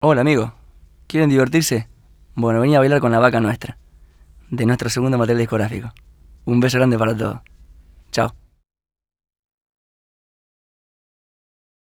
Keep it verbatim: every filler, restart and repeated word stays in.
Hola amigo, ¿quieren divertirse? Bueno, venía a bailar con la vaca nuestra, de nuestro segundo material discográfico. Un beso grande para todos. Chao.